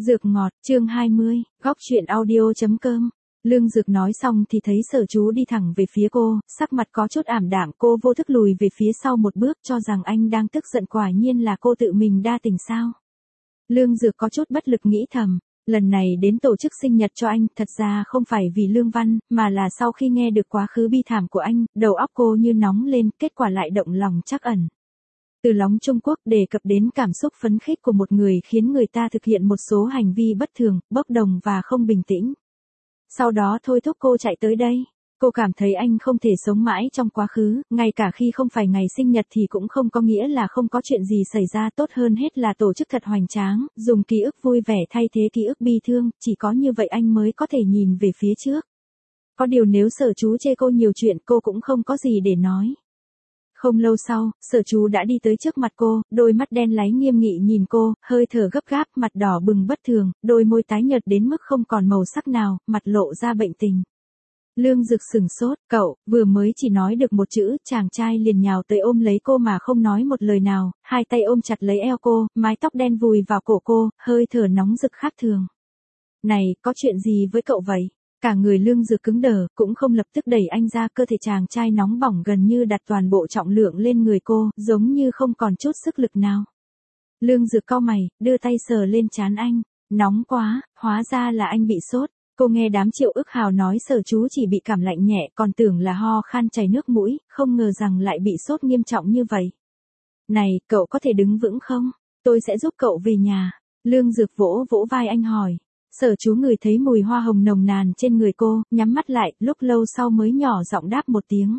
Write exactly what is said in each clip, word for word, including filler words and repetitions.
Dược ngọt, chương hai mươi, góc truyện audio chấm com. Lương Dược nói xong thì thấy Sở Chú đi thẳng về phía cô, sắc mặt có chút ảm đạm, cô vô thức lùi về phía sau một bước cho rằng anh đang tức giận, quả nhiên là cô tự mình đa tình sao. Lương Dược có chút bất lực nghĩ thầm, lần này đến tổ chức sinh nhật cho anh, thật ra không phải vì Lương Văn, mà là sau khi nghe được quá khứ bi thảm của anh, đầu óc cô như nóng lên, kết quả lại động lòng trắc ẩn. Từ Lóng Trung Quốc đề cập đến cảm xúc phấn khích của một người khiến người ta thực hiện một số hành vi bất thường, bốc đồng và không bình tĩnh. Sau đó thôi thúc cô chạy tới đây. Cô cảm thấy anh không thể sống mãi trong quá khứ, ngay cả khi không phải ngày sinh nhật thì cũng không có nghĩa là không có chuyện gì xảy ra, tốt hơn hết là tổ chức thật hoành tráng, dùng ký ức vui vẻ thay thế ký ức bi thương, chỉ có như vậy anh mới có thể nhìn về phía trước. Có điều nếu Sở Chú chê cô nhiều chuyện cô cũng không có gì để nói. Không lâu sau, Sở Chú đã đi tới trước mặt cô, đôi mắt đen láy nghiêm nghị nhìn cô, hơi thở gấp gáp, mặt đỏ bừng bất thường, đôi môi tái nhợt đến mức không còn màu sắc nào, mặt lộ ra bệnh tình. Lương Dực sửng sốt, cậu, vừa mới chỉ nói được một chữ, chàng trai liền nhào tới ôm lấy cô mà không nói một lời nào, hai tay ôm chặt lấy eo cô, mái tóc đen vùi vào cổ cô, hơi thở nóng rực khác thường. Này, có chuyện gì với cậu vậy? Cả người Lương Dực cứng đờ, cũng không lập tức đẩy anh ra, cơ thể chàng trai nóng bỏng gần như đặt toàn bộ trọng lượng lên người cô, giống như không còn chút sức lực nào. Lương Dực cau mày, đưa tay sờ lên trán anh, nóng quá, hóa ra là anh bị sốt. Cô nghe đám Triệu Ức Hào nói Sở Chú chỉ bị cảm lạnh nhẹ, còn tưởng là ho khan chảy nước mũi, không ngờ rằng lại bị sốt nghiêm trọng như vậy. Này, cậu có thể đứng vững không? Tôi sẽ giúp cậu về nhà. Lương Dực vỗ vỗ vai anh hỏi. Sở Chú ngửi thấy mùi hoa hồng nồng nàn trên người cô, nhắm mắt lại, lúc lâu sau mới nhỏ giọng đáp một tiếng.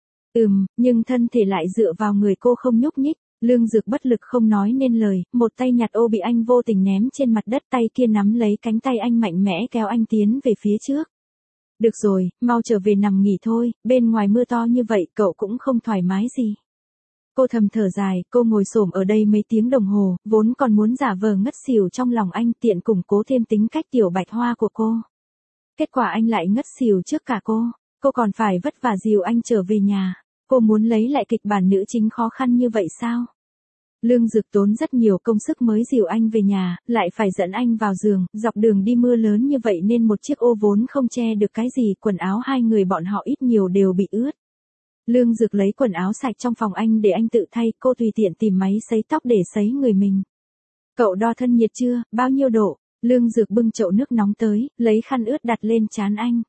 Ừm, nhưng thân thể lại dựa vào người cô không nhúc nhích. Lương Dực bất lực không nói nên lời, một tay nhặt ô bị anh vô tình ném trên mặt đất, tay kia nắm lấy cánh tay anh mạnh mẽ kéo anh tiến về phía trước. Được rồi, mau trở về nằm nghỉ thôi, bên ngoài mưa to như vậy cậu cũng không thoải mái gì. Cô thầm thở dài, cô ngồi xổm ở đây mấy tiếng đồng hồ, vốn còn muốn giả vờ ngất xỉu trong lòng anh, tiện củng cố thêm tính cách tiểu bạch hoa của cô. Kết quả anh lại ngất xỉu trước cả cô, cô còn phải vất vả dìu anh trở về nhà. Cô muốn lấy lại kịch bản nữ chính khó khăn như vậy sao? Lương Dực tốn rất nhiều công sức mới dìu anh về nhà, lại phải dẫn anh vào giường, dọc đường đi mưa lớn như vậy nên một chiếc ô vốn không che được cái gì, quần áo hai người bọn họ ít nhiều đều bị ướt. Lương Dực lấy quần áo sạch trong phòng anh để anh tự thay, cô tùy tiện tìm máy sấy tóc để sấy người mình. Cậu đo thân nhiệt chưa, bao nhiêu độ? Lương Dực bưng chậu nước nóng tới, lấy khăn ướt đặt lên trán anh.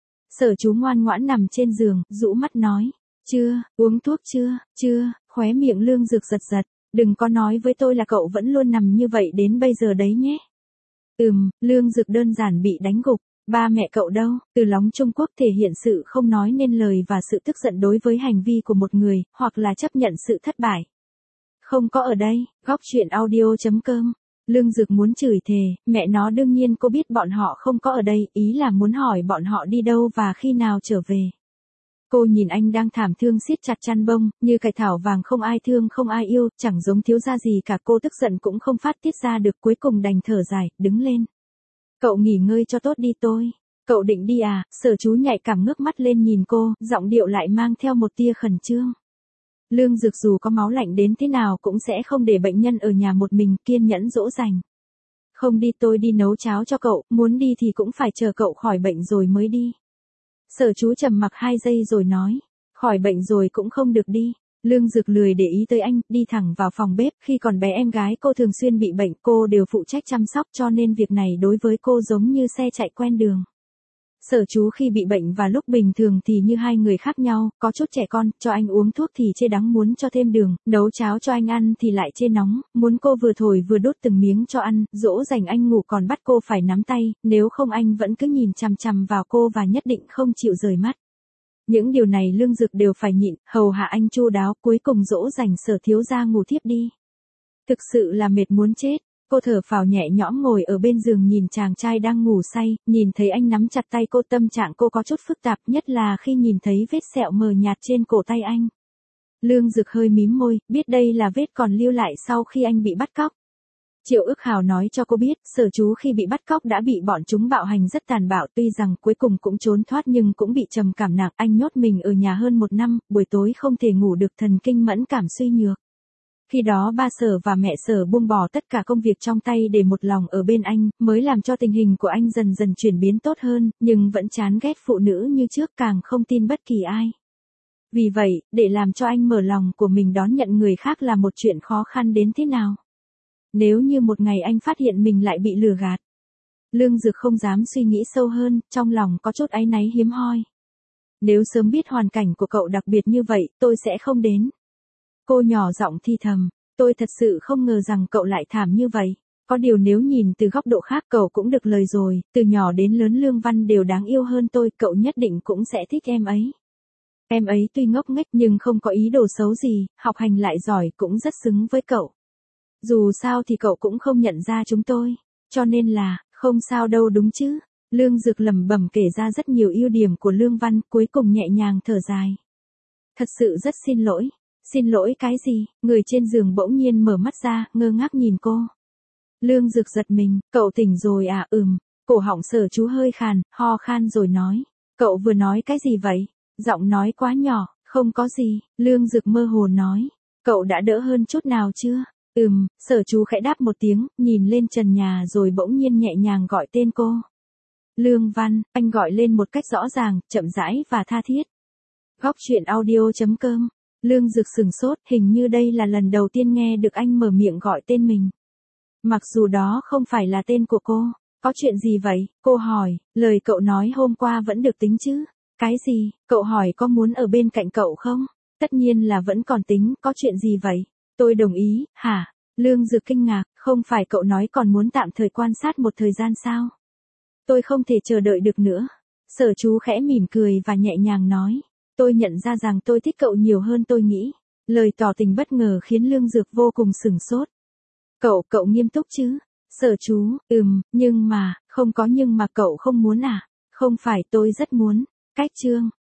Sở Chú ngoan ngoãn nằm trên giường, rũ mắt nói. Chưa, uống thuốc chưa, chưa, khóe miệng Lương Dực giật giật, đừng có nói với tôi là cậu vẫn luôn nằm như vậy đến bây giờ đấy nhé. Ừm, Lương Dực đơn giản bị đánh gục, ba mẹ cậu đâu? Từ Lóng Trung Quốc thể hiện sự không nói nên lời và sự tức giận đối với hành vi của một người, hoặc là chấp nhận sự thất bại. Không có ở đây, góc truyện audio chấm com. Lương Dực muốn chửi thề, mẹ nó đương nhiên cô biết bọn họ không có ở đây, ý là muốn hỏi bọn họ đi đâu và khi nào trở về. Cô nhìn anh đang thảm thương siết chặt chăn bông, như cải thảo vàng không ai thương không ai yêu, chẳng giống thiếu gia gì cả, cô tức giận cũng không phát tiết ra được, cuối cùng đành thở dài, đứng lên. Cậu nghỉ ngơi cho tốt đi tôi. Cậu định đi à? Sở Chú nhạy cảm ngước mắt lên nhìn cô, giọng điệu lại mang theo một tia khẩn trương. Lương Dực dù có máu lạnh đến thế nào cũng sẽ không để bệnh nhân ở nhà một mình, kiên nhẫn dỗ dành. Không đi, tôi đi nấu cháo cho cậu, muốn đi thì cũng phải chờ cậu khỏi bệnh rồi mới đi. Sở Chú trầm mặc hai giây rồi nói, khỏi bệnh rồi cũng không được đi. Lương Dực lười để ý tới anh, đi thẳng vào phòng bếp, khi còn bé em gái cô thường xuyên bị bệnh, cô đều phụ trách chăm sóc cho nên việc này đối với cô giống như xe chạy quen đường. Sở Chú khi bị bệnh và lúc bình thường thì như hai người khác nhau, có chút trẻ con, cho anh uống thuốc thì chê đắng, muốn cho thêm đường, nấu cháo cho anh ăn thì lại chê nóng, muốn cô vừa thổi vừa đốt từng miếng cho ăn, dỗ dành anh ngủ còn bắt cô phải nắm tay, nếu không anh vẫn cứ nhìn chằm chằm vào cô và nhất định không chịu rời mắt. Những điều này Lương Dực đều phải nhịn, hầu hạ anh chu đáo, cuối cùng dỗ dành Sở thiếu gia ngủ thiếp đi. Thực sự là mệt muốn chết. Cô thở phào nhẹ nhõm ngồi ở bên giường nhìn chàng trai đang ngủ say, nhìn thấy anh nắm chặt tay cô, tâm trạng cô có chút phức tạp, nhất là khi nhìn thấy vết sẹo mờ nhạt trên cổ tay anh. Lương Dực hơi mím môi, biết đây là vết còn lưu lại sau khi anh bị bắt cóc. Triệu Ức Hào nói cho cô biết, Sở Chú khi bị bắt cóc đã bị bọn chúng bạo hành rất tàn bạo, tuy rằng cuối cùng cũng trốn thoát nhưng cũng bị trầm cảm nặng, anh nhốt mình ở nhà hơn một năm, buổi tối không thể ngủ được, thần kinh mẫn cảm suy nhược. Khi đó ba Sở và mẹ Sở buông bỏ tất cả công việc trong tay để một lòng ở bên anh, mới làm cho tình hình của anh dần dần chuyển biến tốt hơn, nhưng vẫn chán ghét phụ nữ như trước, càng không tin bất kỳ ai. Vì vậy, để làm cho anh mở lòng của mình đón nhận người khác là một chuyện khó khăn đến thế nào. Nếu như một ngày anh phát hiện mình lại bị lừa gạt. Lương Dực không dám suy nghĩ sâu hơn, trong lòng có chút áy náy hiếm hoi. Nếu sớm biết hoàn cảnh của cậu đặc biệt như vậy, tôi sẽ không đến. Cô nhỏ giọng thì thầm, tôi thật sự không ngờ rằng cậu lại thảm như vậy. Có điều nếu nhìn từ góc độ khác cậu cũng được lời rồi, từ nhỏ đến lớn Lương Văn đều đáng yêu hơn tôi, cậu nhất định cũng sẽ thích em ấy. Em ấy tuy ngốc nghếch nhưng không có ý đồ xấu gì, học hành lại giỏi cũng rất xứng với cậu. Dù sao thì cậu cũng không nhận ra chúng tôi, cho nên là, không sao đâu đúng chứ. Lương Dực lẩm bẩm kể ra rất nhiều ưu điểm của Lương Văn, cuối cùng nhẹ nhàng thở dài. Thật sự rất xin lỗi. Xin lỗi cái gì? Người trên giường bỗng nhiên mở mắt ra, ngơ ngác nhìn cô. Lương Dực giật mình, cậu tỉnh rồi à? Ừm. Cổ họng Sở Chú hơi khàn, ho khan rồi nói. Cậu vừa nói cái gì vậy? Giọng nói quá nhỏ, không có gì. Lương Dực mơ hồ nói. Cậu đã đỡ hơn chút nào chưa? Ừm. Sở Chú khẽ đáp một tiếng, nhìn lên trần nhà rồi bỗng nhiên nhẹ nhàng gọi tên cô. Lương Văn, anh gọi lên một cách rõ ràng, chậm rãi và tha thiết. Góc truyện audio chấm com. Lương Dực sừng sốt, hình như đây là lần đầu tiên nghe được anh mở miệng gọi tên mình. Mặc dù đó không phải là tên của cô. Có chuyện gì vậy? Cô hỏi, lời cậu nói hôm qua vẫn được tính chứ? Cái gì? Cậu hỏi có muốn ở bên cạnh cậu không? Tất nhiên là vẫn còn tính, có chuyện gì vậy? Tôi đồng ý, hả? Lương Dực kinh ngạc, không phải cậu nói còn muốn tạm thời quan sát một thời gian sao? Tôi không thể chờ đợi được nữa. Sở Chú khẽ mỉm cười và nhẹ nhàng nói. Tôi nhận ra rằng tôi thích cậu nhiều hơn tôi nghĩ. Lời tỏ tình bất ngờ khiến Lương Dực vô cùng sửng sốt. Cậu, cậu nghiêm túc chứ? Sở Chú, ừm, nhưng mà, không có nhưng mà cậu không muốn à? Không phải tôi rất muốn. Cách chương.